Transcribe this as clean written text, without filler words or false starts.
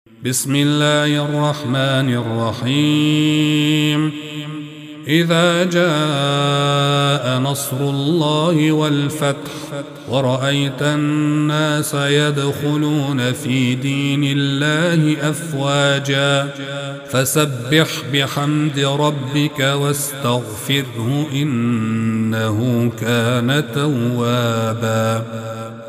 بسم الله الرحمن الرحيم. إذا جاء نصر الله والفتح ورأيت الناس يدخلون في دين الله أفواجا فسبح بحمد ربك واستغفره إنه كان توابا.